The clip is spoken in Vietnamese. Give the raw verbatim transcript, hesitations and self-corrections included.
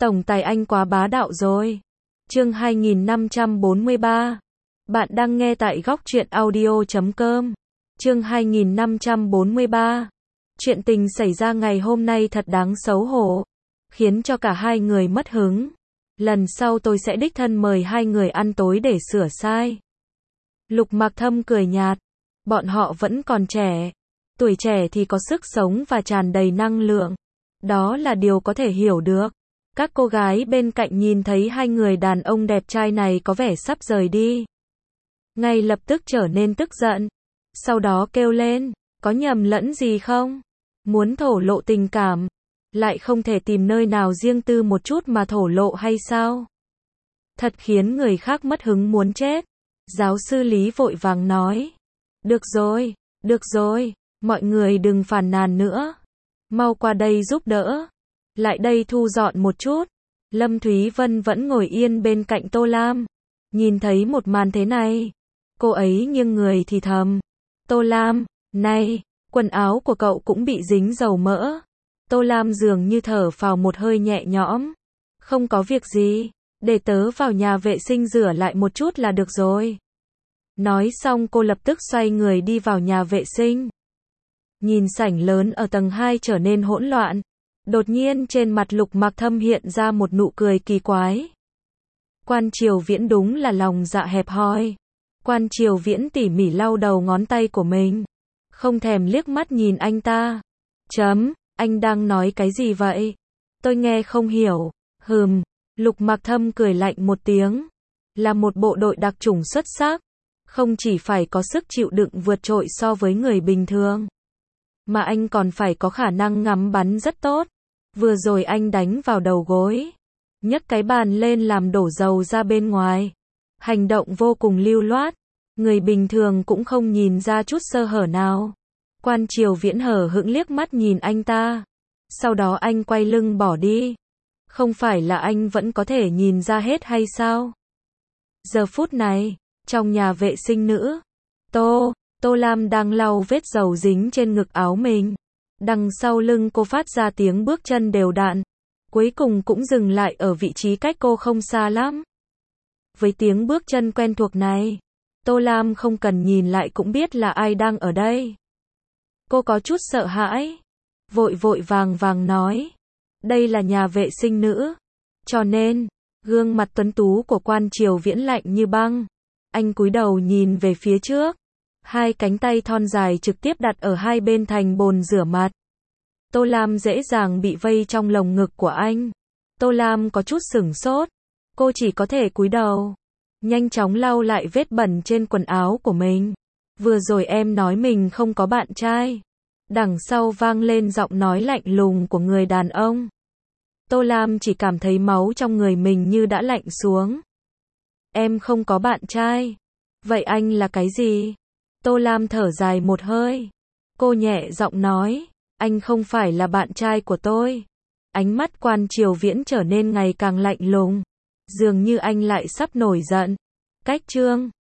Tổng tài anh quá bá đạo rồi. Chương hai nghìn năm trăm bốn mươi ba. Bạn đang nghe tại góc truyện audio chấm com. Chương hai nghìn năm trăm bốn mươi ba. Chuyện tình xảy ra ngày hôm nay thật đáng xấu hổ, khiến cho cả hai người mất hứng. Lần sau tôi sẽ đích thân mời hai người ăn tối để sửa sai. Lục Mặc Thâm cười nhạt. Bọn họ vẫn còn trẻ. Tuổi trẻ thì có sức sống và tràn đầy năng lượng. Đó là điều có thể hiểu được. Các cô gái bên cạnh nhìn thấy hai người đàn ông đẹp trai này có vẻ sắp rời đi, ngay lập tức trở nên tức giận. Sau đó kêu lên, có nhầm lẫn gì không? Muốn thổ lộ tình cảm, lại không thể tìm nơi nào riêng tư một chút mà thổ lộ hay sao? Thật khiến người khác mất hứng muốn chết. Giáo sư Lý vội vàng nói. Được rồi, được rồi, mọi người đừng phàn nàn nữa. Mau qua đây giúp đỡ. Lại đây thu dọn một chút. Lâm Thúy Vân vẫn ngồi yên bên cạnh Tô Lam. Nhìn thấy một màn thế này, cô ấy nghiêng người thì thầm. Tô Lam, này, quần áo của cậu cũng bị dính dầu mỡ. Tô Lam dường như thở phào một hơi nhẹ nhõm. Không có việc gì, để tớ vào nhà vệ sinh rửa lại một chút là được rồi. Nói xong cô lập tức xoay người đi vào nhà vệ sinh. Nhìn sảnh lớn ở tầng hai trở nên hỗn loạn. Đột nhiên trên mặt Lục Mặc Thâm hiện ra một nụ cười kỳ quái. Quan Triều Viễn đúng là lòng dạ hẹp hòi. Quan Triều Viễn tỉ mỉ lau đầu ngón tay của mình, không thèm liếc mắt nhìn anh ta. Chấm, anh đang nói cái gì vậy? Tôi nghe không hiểu. Hừm, Lục Mặc Thâm cười lạnh một tiếng. Là một bộ đội đặc chủng xuất sắc, không chỉ phải có sức chịu đựng vượt trội so với người bình thường, mà anh còn phải có khả năng ngắm bắn rất tốt. Vừa rồi anh đánh vào đầu gối, nhấc cái bàn lên làm đổ dầu ra bên ngoài. Hành động vô cùng lưu loát, người bình thường cũng không nhìn ra chút sơ hở nào. Quan Triều Viễn hờ hững liếc mắt nhìn anh ta. Sau đó anh quay lưng bỏ đi. Không phải là anh vẫn có thể nhìn ra hết hay sao? Giờ phút này, trong nhà vệ sinh nữ, Tô, Tô Lam đang lau vết dầu dính trên ngực áo mình. Đằng sau lưng cô phát ra tiếng bước chân đều đặn, cuối cùng cũng dừng lại ở vị trí cách cô không xa lắm. Với tiếng bước chân quen thuộc này, Tô Lam không cần nhìn lại cũng biết là ai đang ở đây. Cô có chút sợ hãi, vội vội vàng vàng nói, đây là nhà vệ sinh nữ, cho nên, gương mặt tuấn tú của Quan Triều Viễn lạnh như băng. Anh cúi đầu nhìn về phía trước, hai cánh tay thon dài trực tiếp đặt ở hai bên thành bồn rửa mặt. Tô Lam dễ dàng bị vây trong lồng ngực của anh. Tô Lam có chút sửng sốt, cô chỉ có thể cúi đầu, nhanh chóng lau lại vết bẩn trên quần áo của mình. Vừa rồi em nói mình không có bạn trai. Đằng sau vang lên giọng nói lạnh lùng của người đàn ông. Tô Lam chỉ cảm thấy máu trong người mình như đã lạnh xuống. Em không có bạn trai. Vậy anh là cái gì? Tô Lam thở dài một hơi. Cô nhẹ giọng nói, anh không phải là bạn trai của tôi. Ánh mắt Quan Triều Viễn trở nên ngày càng lạnh lùng. Dường như anh lại sắp nổi giận. Cách chương